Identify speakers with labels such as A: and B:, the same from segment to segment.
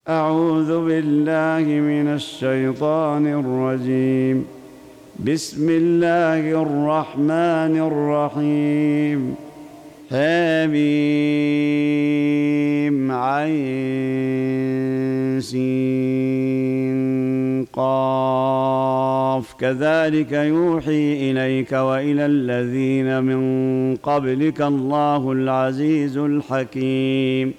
A: أعوذ بالله من الشيطان الرجيم. بسم الله الرحمن الرحيم. حم عين سين قاف كذلك يوحي إليك وإلى الذين من قبلك الله العزيز الحكيم.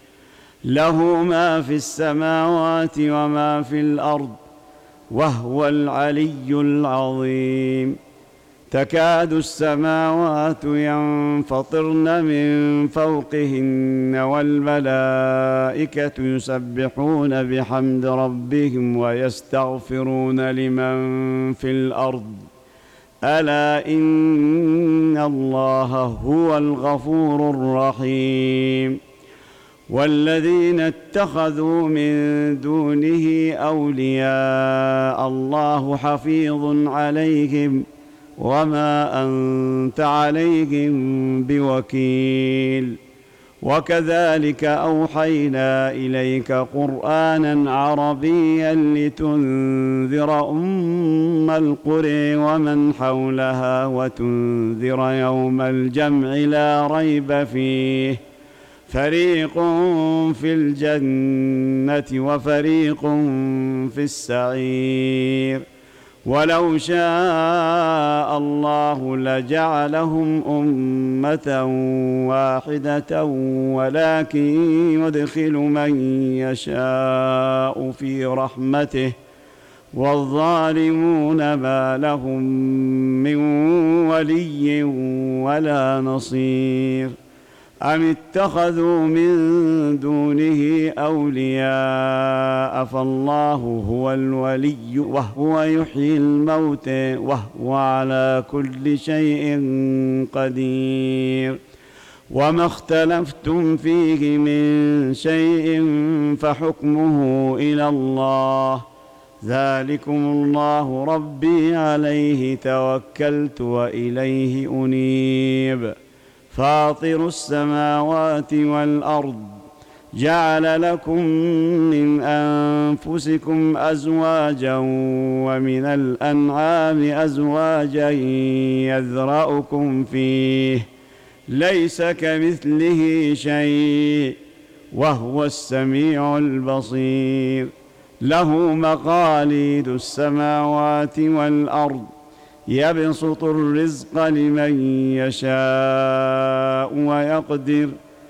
A: له ما في السماوات وما في الأرض وهو العلي العظيم. تكاد السماوات ينفطرن من فوقهن والملائكة يسبحون بحمد ربهم ويستغفرون لمن في الأرض ألا إن الله هو الغفور الرحيم. والذين اتخذوا من دونه أولياء الله حفيظ عليهم وما أنت عليهم بوكيل. وكذلك أوحينا إليك قرآنا عربيا لتنذر أم القرى ومن حولها وتنذر يوم الجمع لا ريب فيه فريق في الجنة وفريق في السعير. ولو شاء الله لجعلهم أمة واحدة ولكن يدخل من يشاء في رحمته والظالمون ما لهم من ولي ولا نصير. أم اتخذوا من دونه أولياء فالله هو الولي وهو يحيي الموتى وهو على كل شيء قدير. وما اختلفتم فيه من شيء فحكمه إلى الله ذلكم الله ربي عليه توكلت وإليه أنيب. فاطر السماوات والأرض جعل لكم من أنفسكم أزواجا ومن الأنعام أزواجا يذرأكم فيه ليس كمثله شيء وهو السميع البصير. له مقاليد السماوات والأرض يبسط الرزق لمن يشاء ويقدر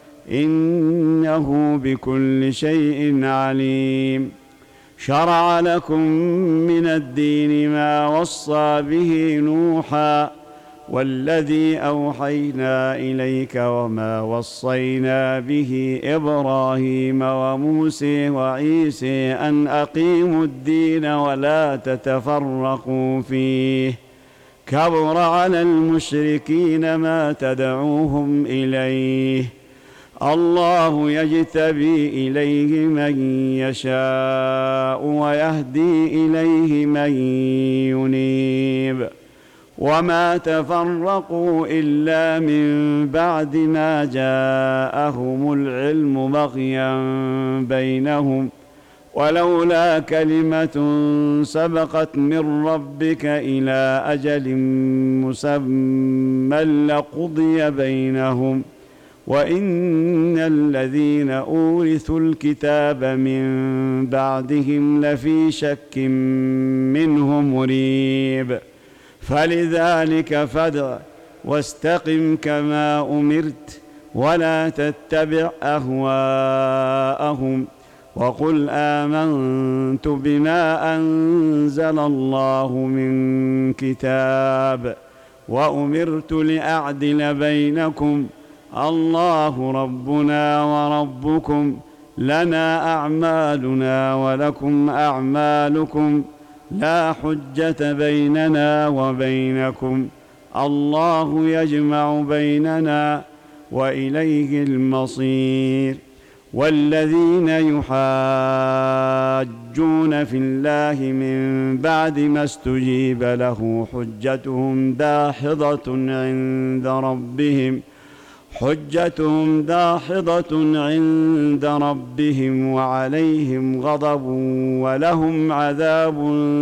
A: إنه بكل شيء عليم. شرع لكم من الدين ما وصى به نوحا والذي أوحينا إليك وما وصينا به إبراهيم وموسى وعيسى أن أقيموا الدين ولا تتفرقوا فيه كبر على المشركين ما تدعوهم إليه. الله يجتبي إليه من يشاء ويهدي إليه من ينيب. وما تفرقوا إلا من بعد ما جاءهم العلم بغيا بينهم ولولا كلمة سبقت من ربك إلى أجل مسمى لقضي بينهم وإن الذين أورثوا الكتاب من بعدهم لفي شك منه مريب. فلذلك فادع واستقم كما أمرت ولا تتبع أهواءهم وقل آمنت بما أنزل الله من كتاب وأمرت لأعدل بينكم الله ربنا وربكم لنا أعمالنا ولكم أعمالكم لا حجة بيننا وبينكم الله يجمع بيننا وإليه المصير. والذين يحاجون في الله من بعد ما استجيب له حجتهم داحضة عند ربهم حجتهم داحضة عند ربهم وعليهم غضب ولهم عذاب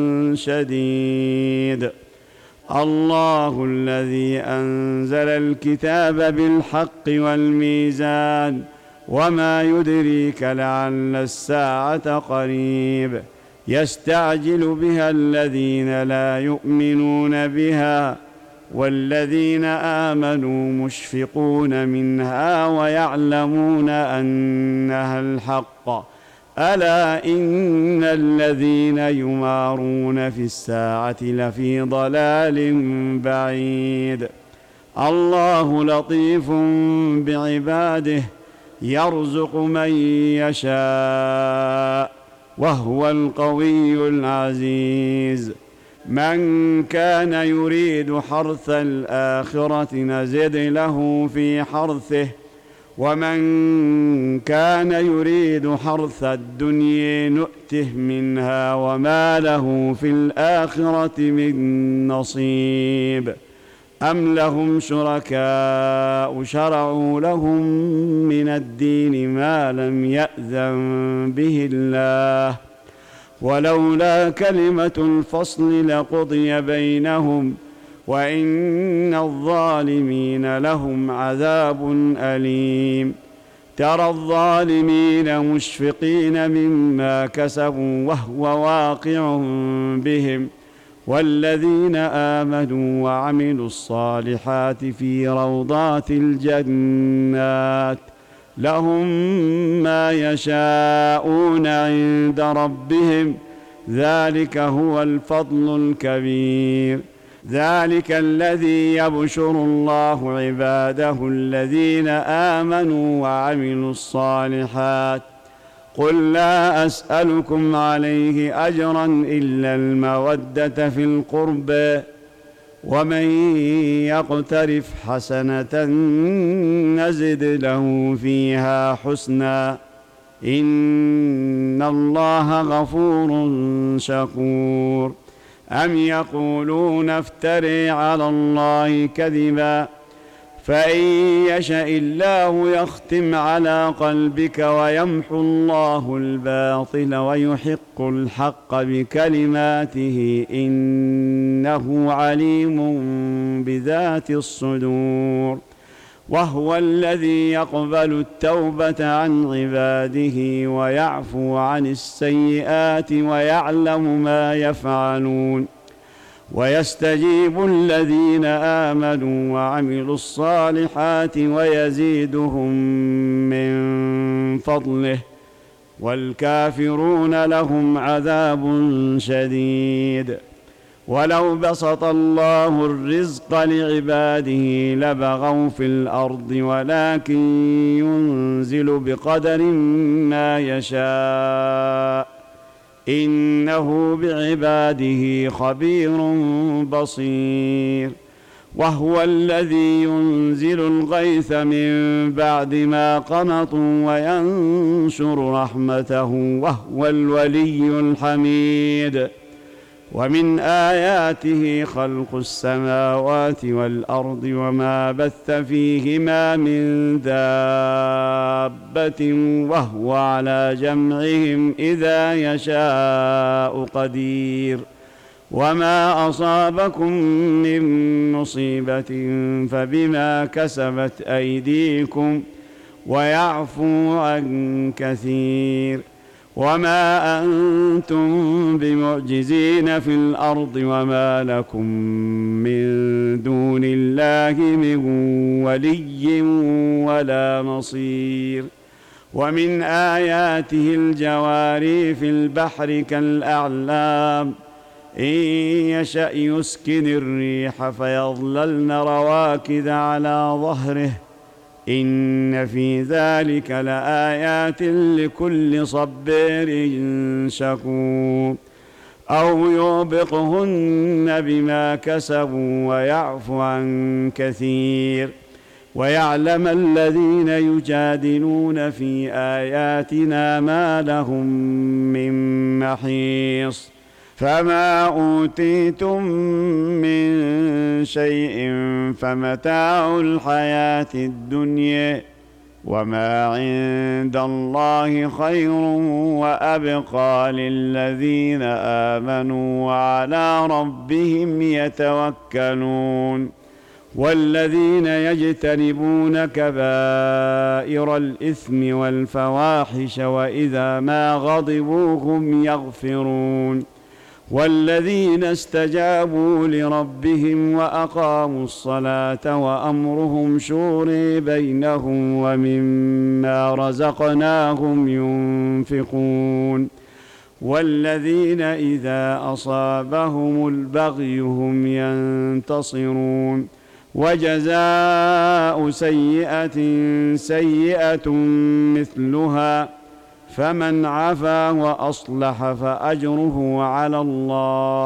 A: شديد. الله الذي أنزل الكتاب بالحق والميزان وما يدريك لعل الساعة قريب يستعجل بها الذين لا يؤمنون بها والذين آمنوا مشفقون منها ويعلمون أنها الحق ألا إن الذين يمارون في الساعة لفي ضلال بعيد. الله لطيف بعباده يرزق من يشاء وهو القوي العزيز. من كان يريد حرث الآخرة نزد له في حرثه ومن كان يريد حرث الدنيا نؤته منها وما له في الآخرة من نصيب. أم لهم شركاء شرعوا لهم من الدين ما لم يأذن به الله ولولا كلمة الفصل لقضي بينهم وإن الظالمين لهم عذاب أليم. ترى الظالمين مشفقين مما كسبوا وهو واقع بهم والذين آمنوا وعملوا الصالحات في روضات الجنات لهم ما يشاءون عند ربهم ذلك هو الفضل الكبير. ذلك الذي يبشر الله عباده الذين آمنوا وعملوا الصالحات. قل لا أسألكم عليه أجرا إلا المودة في القربى ومن يقترف حسنة نزد له فيها حسنا إن الله غفور شكور. أم يقولون افتري على الله كذبا فإن يشأ الله يختم على قلبك ويمحو الله الباطل ويحق الحق بكلماته إنه عليم بذات الصدور. وهو الذي يقبل التوبة عن عباده ويعفو عن السيئات ويعلم ما يفعلون ويستجيب الذين آمنوا وعملوا الصالحات ويزيدهم من فضله والكافرون لهم عذاب شديد. ولو بسط الله الرزق لعباده لبغوا في الأرض ولكن ينزل بقدر ما يشاء إنه بعباده خبير بصير. وهو الذي ينزل الغيث من بعد ما قنطوا وينشر رحمته وهو الولي الحميد. ومن آياته خلق السماوات والأرض وما بث فيهما من دابة وهو على جمعهم إذا يشاء قدير. وما أصابكم من مصيبة فبما كسبت أيديكم ويعفو عن كثير. وما أنتم بمعجزين في الأرض وما لكم من دون الله من ولي ولا نصير. ومن آياته الجواري في البحر كالأعلام إن يشأ يسكن الريح فيظللن رواكد على ظهره إن في ذلك لآيات لكل صبار شكور. أو يوبقهن بما كسبوا ويعفو عن كثير ويعلم الذين يجادلون في آياتنا ما لهم من محيص. فما أوتيتم من شيء فمتاع الحياة الدنيا وما عند الله خير وأبقى للذين آمنوا وعلى ربهم يتوكلون. والذين يجتنبون كبائر الإثم والفواحش وإذا ما غضبوا هم يغفرون. والذين استجابوا لربهم وأقاموا الصلاة وأمرهم شورى بينهم ومما رزقناهم ينفقون. والذين إذا أصابهم البغي هم ينتصرون. وجزاء سيئة سيئة مثلها فمن عفا وأصلح فأجره على الله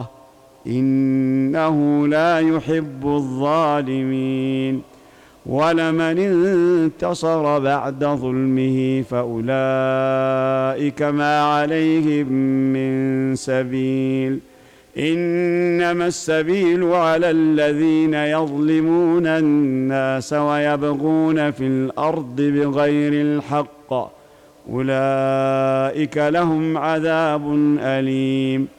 A: إنه لا يحب الظالمين. ولمن انتصر بعد ظلمه فأولئك ما عليهم من سبيل إنما السبيل على الذين يظلمون الناس ويبغون في الأرض بغير الحق أولئك لهم عذاب أليم.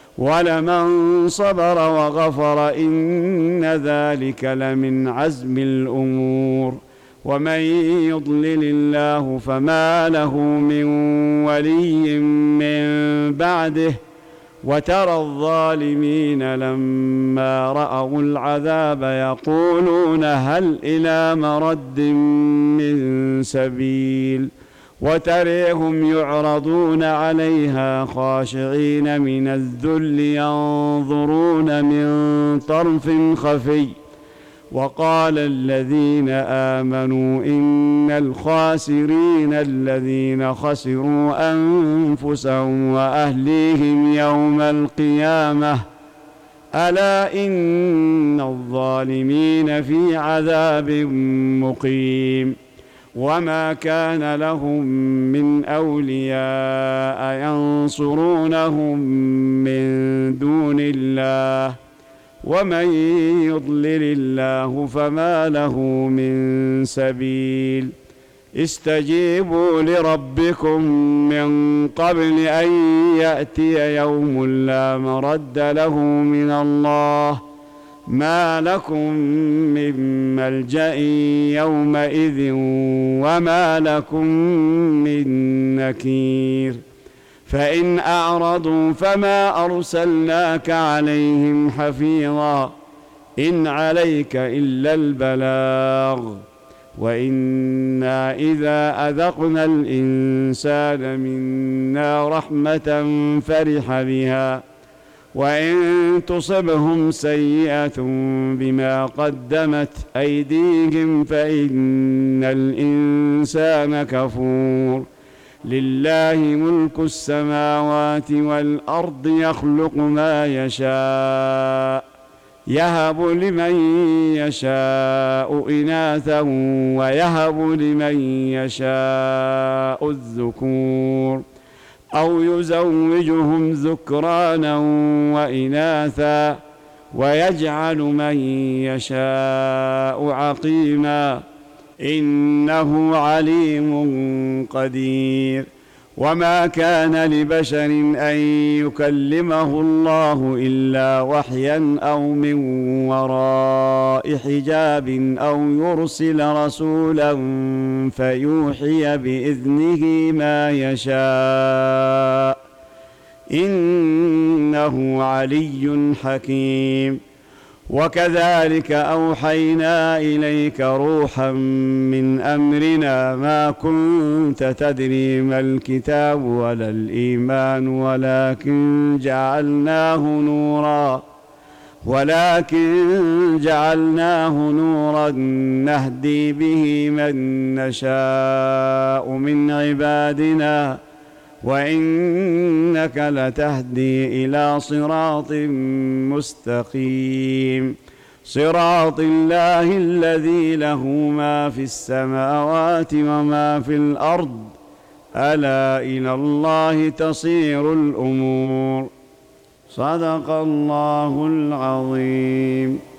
A: ولمن صبر وغفر إن ذلك لمن عزم الأمور. ومن يضلل الله فما له من ولي من بعده وترى الظالمين لما رأوا العذاب يقولون هل إلى مرد من سبيل وتريهم يعرضون عليها خاشعين من الذل ينظرون من طرف خفي. وقال الذين آمنوا إن الخاسرين الذين خسروا أنفسهم وأهليهم يوم القيامة ألا إن الظالمين في عذاب مقيم. وما كان لهم من أولياء ينصرونهم من دون الله ومن يضلل الله فما له من سبيل. استجيبوا لربكم من قبل أن يأتي يوم لا مرد له من الله ما لكم من ملجأ يومئذ وما لكم من نكير. فإن أعرضوا فما أرسلناك عليهم حفيظا إن عليك إلا البلاغ وإنا إذا أذقنا الإنسان منا رحمة فرح بها وإن تصبهم سيئة بما قدمت أيديهم فإن الإنسان كفور. لله ملك السماوات والأرض يخلق ما يشاء يهب لمن يشاء إناثا ويهب لمن يشاء الذكور أو يزوجهم ذكرانا وإناثا ويجعل من يشاء عقيما إنه عليم قدير. وما كان لبشر أن يكلمه الله إلا وحيا أو من وراء حجاب أو يرسل رسولا فيوحي بإذنه ما يشاء إنه علي حكيم. وكذلك أوحينا إليك روحا من أمرنا ما كنت تدري ما الكتاب ولا الإيمان ولكن جعلناه نورا نهدي به من نشاء من عبادنا وإنك لتهدي إلى صراط مستقيم صراط الله الذي له ما في السماوات وما في الأرض ألا إلى الله تصير الأمور. صدق الله العظيم.